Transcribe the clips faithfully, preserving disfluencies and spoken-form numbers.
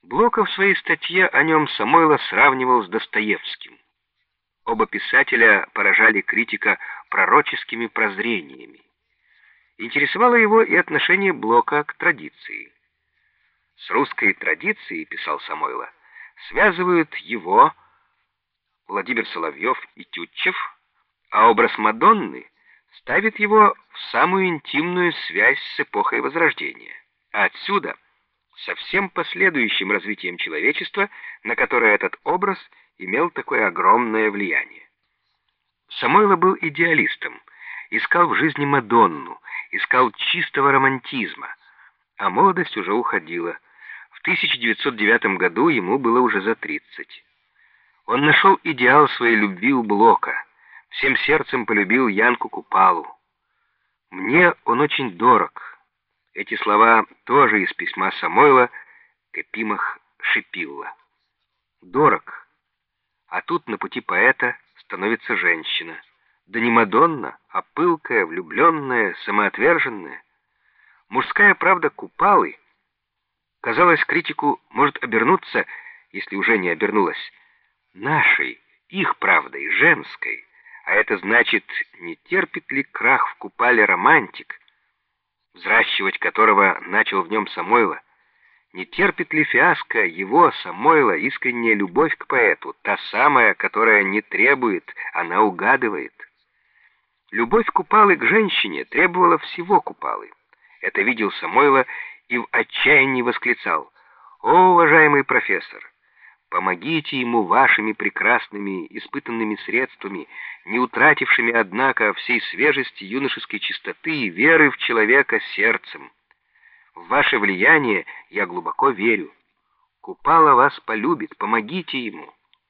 Блока в своей статье о нем Самойло сравнивал с Достоевским. Оба писателя поражали критика пророческими прозрениями. Интересовало его и отношение Блока к традиции. «С русской традицией, — писал Самойло, — связывают его, Владимир Соловьев и Тютчев, а образ Мадонны ставит его в самую интимную связь с эпохой Возрождения. А отсюда со всем последующим развитием человечества, на которое этот образ имел такое огромное влияние». Самойло был идеалистом, искал в жизни Мадонну, искал чистого романтизма, а молодость уже уходила. В тысяча девятьсот девятом году ему было уже за тридцать. Он нашел идеал своей любви у Блока, всем сердцем полюбил Янку Купалу. «Мне он очень дорог». Эти слова тоже из письма Самойло к Эпимах Шипилла. Дорог. А тут на пути поэта становится женщина. Да не Мадонна, а пылкая, влюбленная, самоотверженная. Мужская правда Купалы, казалось, критику может обернуться, если уже не обернулась, нашей, их правдой, женской. А это значит, не терпит ли крах в Купале романтик, взращивать которого начал в нем Самойло? Не терпит ли фиаско его, Самойло, искренняя любовь к поэту, та самая, которая не требует, она угадывает? Любовь Купалы к женщине требовала всего Купалы. Это видел Самойло и в отчаянии восклицал: «О, уважаемый профессор, помогите ему вашими прекрасными испытанными средствами, не утратившими, однако, всей свежести юношеской чистоты и веры в человека сердцем. В ваше влияние я глубоко верю. Купала вас полюбит, помогите ему».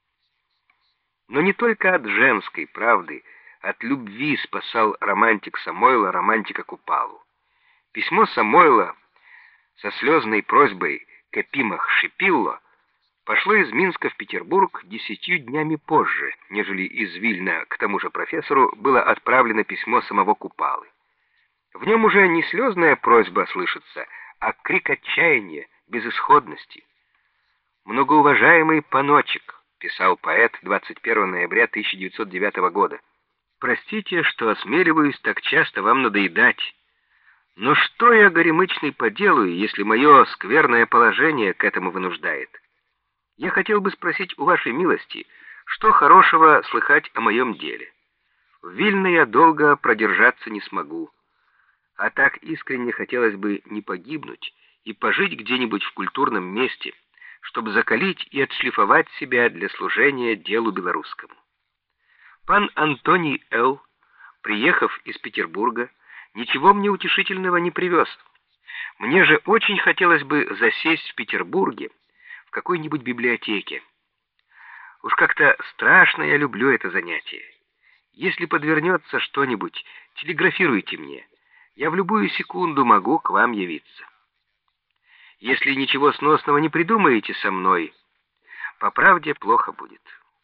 Но не только от женской правды, от любви спасал романтик Самойло романтика Купалу. Письмо Самойло со слезной просьбой к Эпимах Шипилло пошло из Минска в Петербург десятью днями позже, нежели из Вильна к тому же профессору было отправлено письмо самого Купалы. В нем уже не слезная просьба слышится, а крик отчаяния, безысходности. «Многоуважаемый Паночек», — писал поэт двадцать первого ноября тысяча девятьсот девятого года, — «простите, что осмеливаюсь так часто вам надоедать. Но что я, горемычный, поделаю, если мое скверное положение к этому вынуждает? Я хотел бы спросить у вашей милости, что хорошего слыхать о моем деле. В Вильно я долго продержаться не смогу, а так искренне хотелось бы не погибнуть и пожить где-нибудь в культурном месте, чтобы закалить и отшлифовать себя для служения делу белорусскому. Пан Антоний Л., приехав из Петербурга, ничего мне утешительного не привез. Мне же очень хотелось бы засесть в Петербурге в какой-нибудь библиотеке. Уж как-то страшно я люблю это занятие. Если подвернется что-нибудь, телеграфируйте мне. Я в любую секунду могу к вам явиться. Если ничего сносного не придумаете со мной, по правде плохо будет.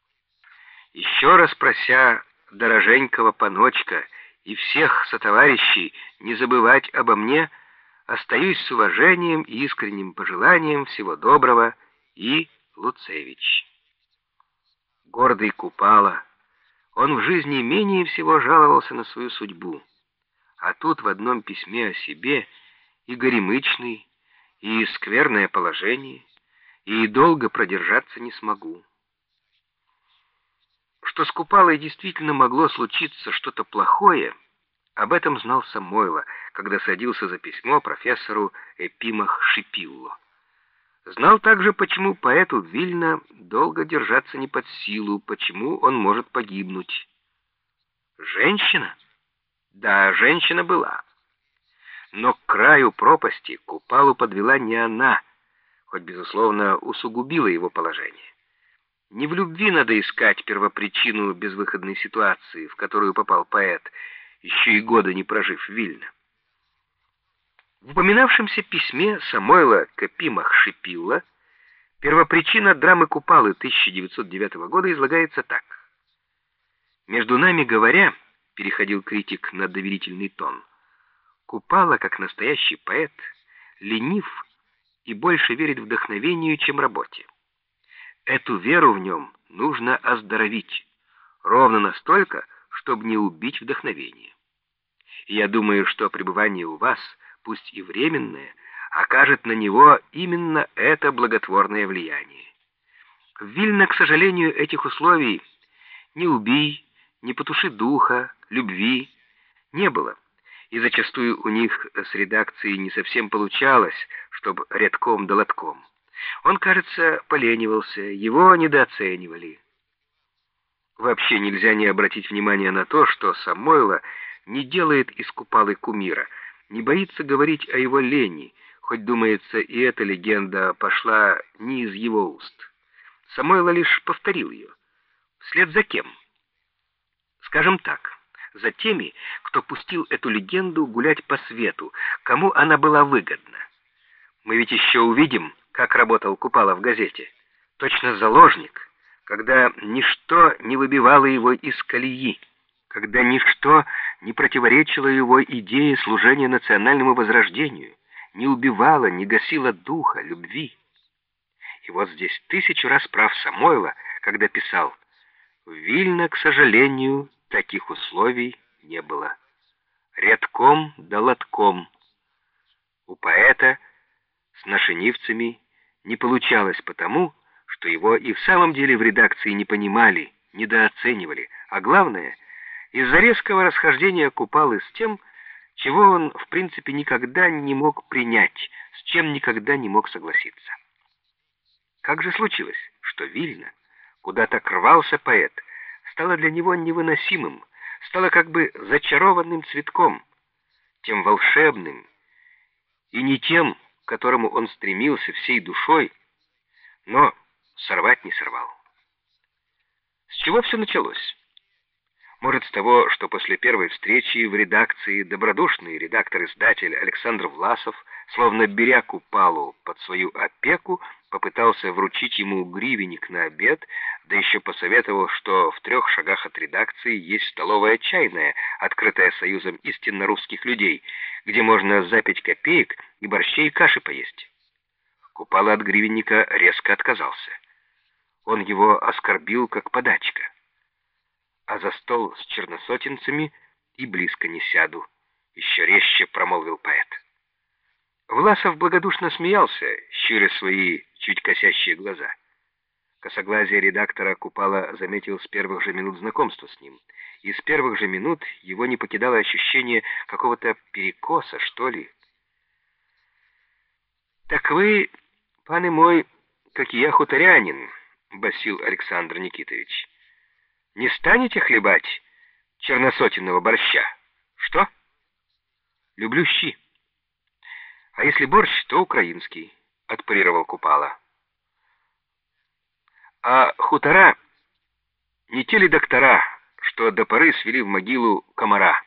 Еще раз прося дороженького Паночка и всех сотоварищей не забывать обо мне, остаюсь с уважением и искренним пожеланием всего доброго, И. Луцевич». Гордый Купала, он в жизни менее всего жаловался на свою судьбу, а тут в одном письме о себе и горемычный, и скверное положение, и долго продержаться не смогу. Что с Купалой действительно могло случиться что-то плохое, об этом знал Самойло, когда садился за письмо профессору Эпимах Шипилло. Знал также, почему поэту Вильна долго держаться не под силу, почему он может погибнуть. Женщина? Да, женщина была. Но к краю пропасти Купалу подвела не она, хоть, безусловно, усугубила его положение. Не в любви надо искать первопричину безвыходной ситуации, в которую попал поэт, еще и года не прожив в Вильно. В упоминавшемся письме Самойло к Эпимах Шипилло первопричина драмы Купалы тысяча девятьсот девятого года излагается так. «Между нами говоря, — переходил критик на доверительный тон, — Купала, как настоящий поэт, ленив и больше верит вдохновению, чем работе. Эту веру в нем нужно оздоровить, ровно настолько, чтобы не убить вдохновение. И я думаю, что пребывание у вас, пусть и временное, окажет на него именно это благотворное влияние. В Вильно, к сожалению, этих условий «не убий», «не потуши духа», «любви» не было, и зачастую у них с редакцией не совсем получалось, чтобы рядком да лотком. Он, кажется, поленивался, его недооценивали. Вообще нельзя не обратить внимание на то, что Самойло не делает из Купалы кумира, не боится говорить о его лени, хоть, думается, и эта легенда пошла не из его уст. Самойло лишь повторил ее. Вслед за кем? Скажем так, за теми, кто пустил эту легенду гулять по свету, кому она была выгодна. Мы ведь еще увидим, как работал Купала в газете. Точно заложник, когда ничто не выбивало его из колеи, когда ничто не противоречило его идее служения национальному возрождению, не убивало, не гасило духа, любви. И вот здесь тысячу раз прав Самойло, когда писал: «В Вильно, к сожалению, таких условий не было. Рядком да лотком». У поэта с нашенивцами не получалось потому, что его и в самом деле в редакции не понимали, недооценивали, а главное, из-за резкого расхождения Купалы с тем, чего он в принципе никогда не мог принять, с чем никогда не мог согласиться. Как же случилось, что Вильно, куда так рвался поэт, стало для него невыносимым, стало как бы зачарованным цветком, тем волшебным, и не тем, к которому он стремился всей душой, но сорвать не сорвал. С чего все началось? Может, с того, что после первой встречи в редакции добродушный редактор-издатель Александр Власов, словно беря Купалу под свою опеку, попытался вручить ему гривенник на обед, да еще посоветовал, что в трех шагах от редакции есть столовая чайная, открытая Союзом истинно русских людей, где можно за пять копеек и борщей и каши поесть. Купала от гривенника резко отказался. Он его оскорбил как подачка. А за стол с черносотенцами и близко не сяду, еще резче промолвил поэт. Власов благодушно смеялся, щуря свои чуть косящие глаза. Косоглазие редактора Купала заметил с первых же минут знакомства с ним, и с первых же минут его не покидало ощущение какого-то перекоса, что ли. «Так вы, паны мой, как и я, хуторянин», — басил Александр Никитович. «Не станете хлебать черносотенного борща? Что? Люблю щи. А если борщ, то украинский», — отпарировал Купала. «А хутора не те ли доктора, что до поры свели в могилу комара?»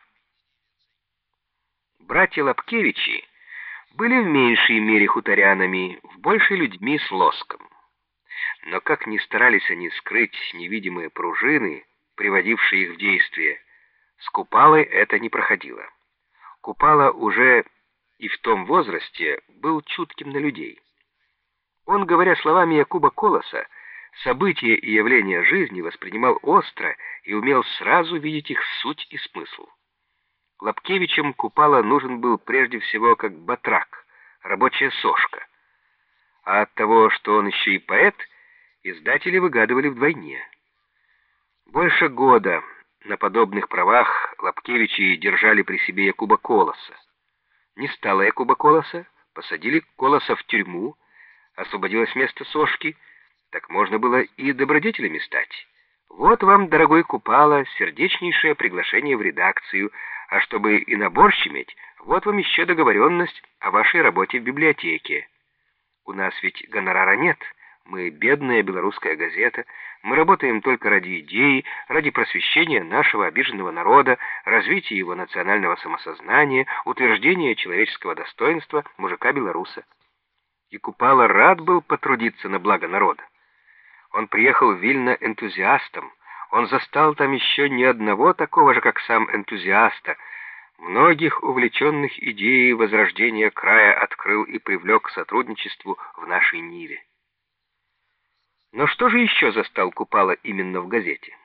Братья Лапкевичи были в меньшей мере хуторянами, в большей людьми с лоском. Но как ни старались они скрыть невидимые пружины, приводившие их в действие, с Купалой это не проходило. Купала уже и в том возрасте был чутким на людей. Он, говоря словами Якуба Колоса, события и явления жизни воспринимал остро и умел сразу видеть их суть и смысл. Лапкевичам Купала нужен был прежде всего как батрак, рабочая сошка. А от того, что он еще и поэт, издатели выгадывали вдвойне. Больше года на подобных правах Лапкевичи держали при себе Якуба Колоса. Не стало Якуба Колоса, посадили Колоса в тюрьму, освободилось место сошки, так можно было и добродетелями стать. Вот вам, дорогой Купала, сердечнейшее приглашение в редакцию, а чтобы и на борщ иметь, вот вам еще договоренность о вашей работе в библиотеке. У нас ведь гонорара нет, мы бедная белорусская газета, мы работаем только ради идеи, ради просвещения нашего обиженного народа, развития его национального самосознания, утверждения человеческого достоинства мужика-белоруса. И Купала рад был потрудиться на благо народа. Он приехал в Вильно энтузиастом, он застал там еще ни одного такого же, как сам энтузиаста, Многих увлеченных идеей возрождения края открыл и привлек к сотрудничеству в нашей Ниве. Но что же еще застал Купала именно в газете?